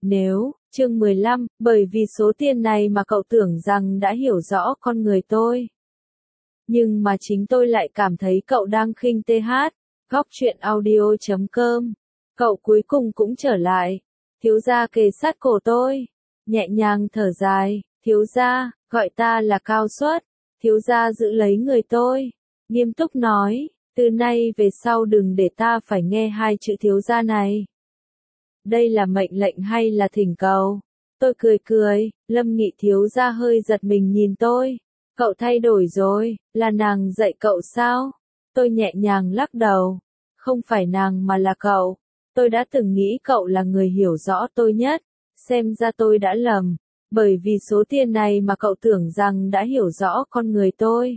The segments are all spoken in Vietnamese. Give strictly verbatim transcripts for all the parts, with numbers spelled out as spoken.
Nếu, chương mười lăm, bởi vì số tiền này mà cậu tưởng rằng đã hiểu rõ con người tôi. Nhưng mà chính tôi lại cảm thấy cậu đang khinh tê hát, góc truyện audio chấm com. Cậu cuối cùng cũng trở lại. Thiếu gia kề sát cổ tôi, nhẹ nhàng thở dài, thiếu gia, gọi ta là Cao Suất. Thiếu gia giữ lấy người tôi, nghiêm túc nói, từ nay về sau đừng để ta phải nghe hai chữ thiếu gia này. Đây là mệnh lệnh hay là thỉnh cầu? Tôi cười cười, Lâm Nghị thiếu gia hơi giật mình nhìn tôi. Cậu thay đổi rồi, là nàng dạy cậu sao? Tôi nhẹ nhàng lắc đầu. Không phải nàng mà là cậu. Tôi đã từng nghĩ cậu là người hiểu rõ tôi nhất. Xem ra tôi đã lầm. Bởi vì số tiền này mà cậu tưởng rằng đã hiểu rõ con người tôi.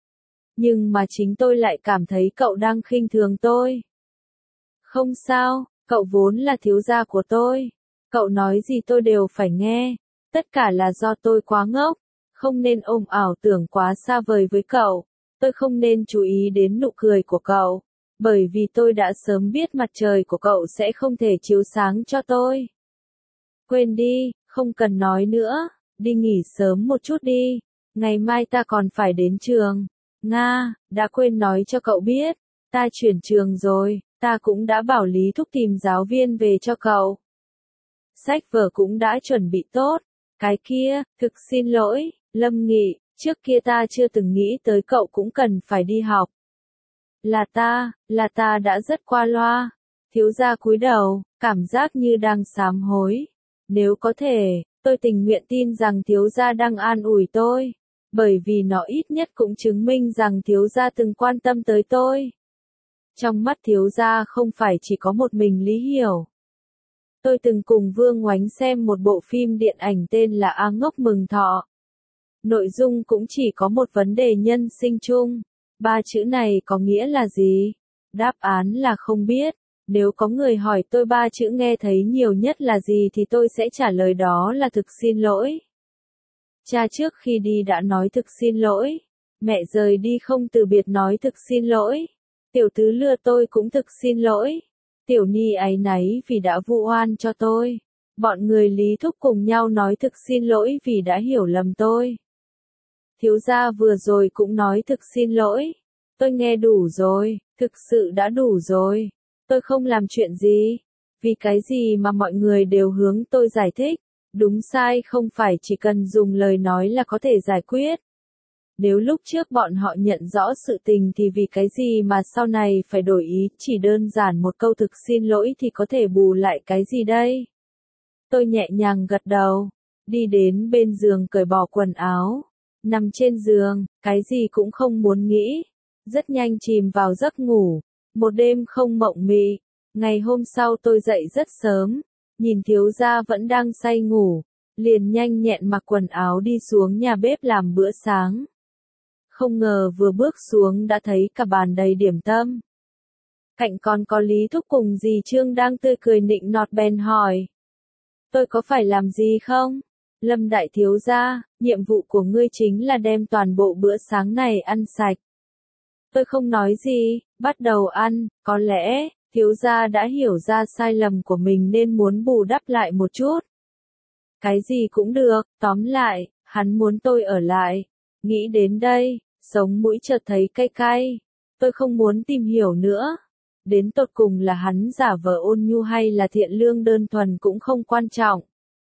Nhưng mà chính tôi lại cảm thấy cậu đang khinh thường tôi. Không sao, cậu vốn là thiếu gia của tôi. Cậu nói gì tôi đều phải nghe. Tất cả là do tôi quá ngốc. Không nên ôm ảo tưởng quá xa vời với cậu. Tôi không nên chú ý đến nụ cười của cậu. Bởi vì tôi đã sớm biết mặt trời của cậu sẽ không thể chiếu sáng cho tôi. Quên đi, không cần nói nữa. Đi nghỉ sớm một chút đi. Ngày mai ta còn phải đến trường. Nga, đã quên nói cho cậu biết. Ta chuyển trường rồi. Ta cũng đã bảo Lý Thúc tìm giáo viên về cho cậu. Sách vở cũng đã chuẩn bị tốt. Cái kia, thực xin lỗi, Lâm Nghị, trước kia ta chưa từng nghĩ tới cậu cũng cần phải đi học. Là ta, là ta đã rất qua loa. Thiếu gia cúi đầu, cảm giác như đang sám hối. Nếu có thể, tôi tình nguyện tin rằng thiếu gia đang an ủi tôi. Bởi vì nó ít nhất cũng chứng minh rằng thiếu gia từng quan tâm tới tôi. Trong mắt thiếu gia không phải chỉ có một mình Lý Hiểu. Tôi từng cùng Vương Oánh xem một bộ phim điện ảnh tên là A Ngốc Mừng Thọ. Nội dung cũng chỉ có một vấn đề nhân sinh chung. Ba chữ này có nghĩa là gì? Đáp án là không biết. Nếu có người hỏi tôi ba chữ nghe thấy nhiều nhất là gì thì tôi sẽ trả lời đó là thực xin lỗi. Cha trước khi đi đã nói thực xin lỗi. Mẹ rời đi không từ biệt nói thực xin lỗi. Tiểu tứ lừa tôi cũng thực xin lỗi. Tiểu Ni áy náy vì đã vu oan cho tôi. Bọn người Lý Thúc cùng nhau nói thực xin lỗi vì đã hiểu lầm tôi. Thiếu gia vừa rồi cũng nói thực xin lỗi. Tôi nghe đủ rồi, thực sự đã đủ rồi. Tôi không làm chuyện gì. Vì cái gì mà mọi người đều hướng tôi giải thích. Đúng sai không phải chỉ cần dùng lời nói là có thể giải quyết. Nếu lúc trước bọn họ nhận rõ sự tình thì vì cái gì mà sau này phải đổi ý, chỉ đơn giản một câu thực xin lỗi thì có thể bù lại cái gì đây? Tôi nhẹ nhàng gật đầu, đi đến bên giường cởi bỏ quần áo, nằm trên giường, cái gì cũng không muốn nghĩ, rất nhanh chìm vào giấc ngủ, một đêm không mộng mị. Ngày hôm sau tôi dậy rất sớm, nhìn thiếu gia vẫn đang say ngủ, liền nhanh nhẹn mặc quần áo đi xuống nhà bếp làm bữa sáng. Không ngờ vừa bước xuống đã thấy cả bàn đầy điểm tâm. Cạnh còn có Lý Thúc cùng dì Trương đang tươi cười nịnh nọt bèn hỏi. Tôi có phải làm gì không? Lâm đại thiếu gia, nhiệm vụ của ngươi chính là đem toàn bộ bữa sáng này ăn sạch. Tôi không nói gì, bắt đầu ăn, có lẽ, thiếu gia đã hiểu ra sai lầm của mình nên muốn bù đắp lại một chút. Cái gì cũng được, tóm lại, hắn muốn tôi ở lại. Nghĩ đến đây, sống mũi chợt thấy cay cay. Tôi không muốn tìm hiểu nữa. Đến tột cùng là hắn giả vờ ôn nhu hay là thiện lương đơn thuần cũng không quan trọng.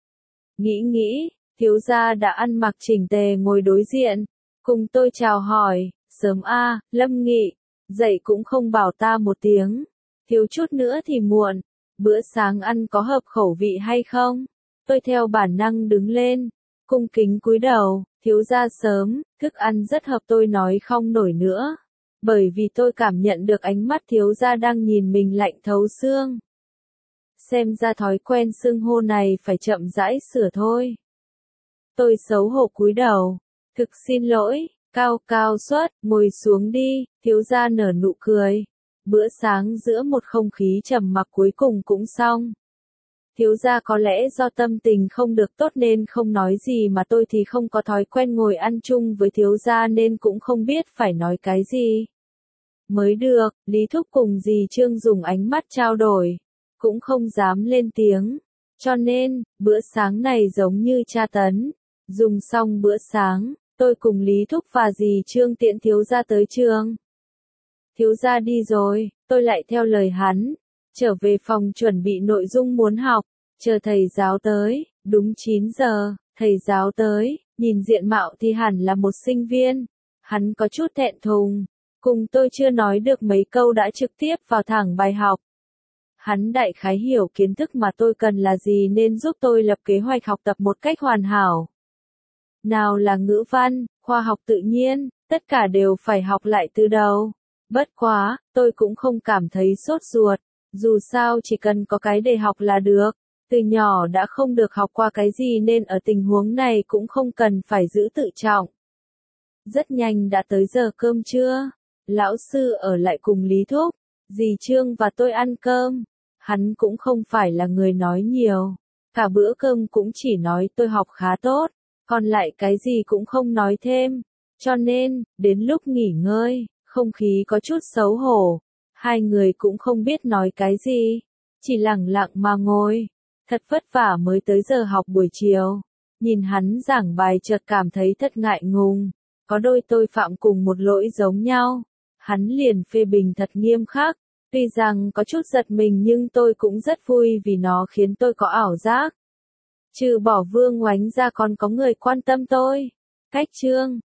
Nghĩ nghĩ, thiếu gia đã ăn mặc chỉnh tề ngồi đối diện. Cùng tôi chào hỏi, sớm a, Lâm Nghị. Dậy cũng không bảo ta một tiếng. Thiếu chút nữa thì muộn. Bữa sáng ăn có hợp khẩu vị hay không? Tôi theo bản năng đứng lên. Cung kính cúi đầu, thiếu gia sớm, thức ăn rất hợp tôi nói không nổi nữa. Bởi vì tôi cảm nhận được ánh mắt thiếu gia đang nhìn mình lạnh thấu xương. Xem ra thói quen xưng hô này phải chậm rãi sửa thôi. Tôi xấu hổ cúi đầu, thực xin lỗi, Cao Cao Suất, ngồi xuống đi, thiếu gia nở nụ cười. Bữa sáng giữa một không khí trầm mặc cuối cùng cũng xong. Thiếu gia có lẽ do tâm tình không được tốt nên không nói gì mà tôi thì không có thói quen ngồi ăn chung với thiếu gia nên cũng không biết phải nói cái gì. Mới được, Lý Thúc cùng dì Trương dùng ánh mắt trao đổi, cũng không dám lên tiếng. Cho nên, bữa sáng này giống như tra tấn. Dùng xong bữa sáng, tôi cùng Lý Thúc và dì Trương tiễn thiếu gia tới trường. Thiếu gia đi rồi, tôi lại theo lời hắn, trở về phòng chuẩn bị nội dung muốn học, chờ thầy giáo tới, đúng chín giờ, thầy giáo tới, nhìn diện mạo thì hẳn là một sinh viên. Hắn có chút thẹn thùng, cùng tôi chưa nói được mấy câu đã trực tiếp vào thẳng bài học. Hắn đại khái hiểu kiến thức mà tôi cần là gì nên giúp tôi lập kế hoạch học tập một cách hoàn hảo. Nào là ngữ văn, khoa học tự nhiên, tất cả đều phải học lại từ đầu. Bất quá, tôi cũng không cảm thấy sốt ruột, dù sao chỉ cần có cái để học là được. Từ nhỏ đã không được học qua cái gì nên ở tình huống này cũng không cần phải giữ tự trọng. Rất nhanh đã tới giờ cơm trưa. Lão sư ở lại cùng Lý Thúc, dì Trương và tôi ăn cơm. Hắn cũng không phải là người nói nhiều. Cả bữa cơm cũng chỉ nói tôi học khá tốt, còn lại cái gì cũng không nói thêm. Cho nên, đến lúc nghỉ ngơi, không khí có chút xấu hổ. Hai người cũng không biết nói cái gì, chỉ lặng lặng mà ngồi. Thật vất vả mới tới giờ học buổi chiều. Nhìn hắn giảng bài chợt cảm thấy thật ngại ngùng. Có đôi tôi phạm cùng một lỗi giống nhau. Hắn liền phê bình thật nghiêm khắc. Tuy rằng có chút giật mình nhưng tôi cũng rất vui vì nó khiến tôi có ảo giác. Trừ bỏ Vương Oánh ra còn có người quan tâm tôi. Cách Trương,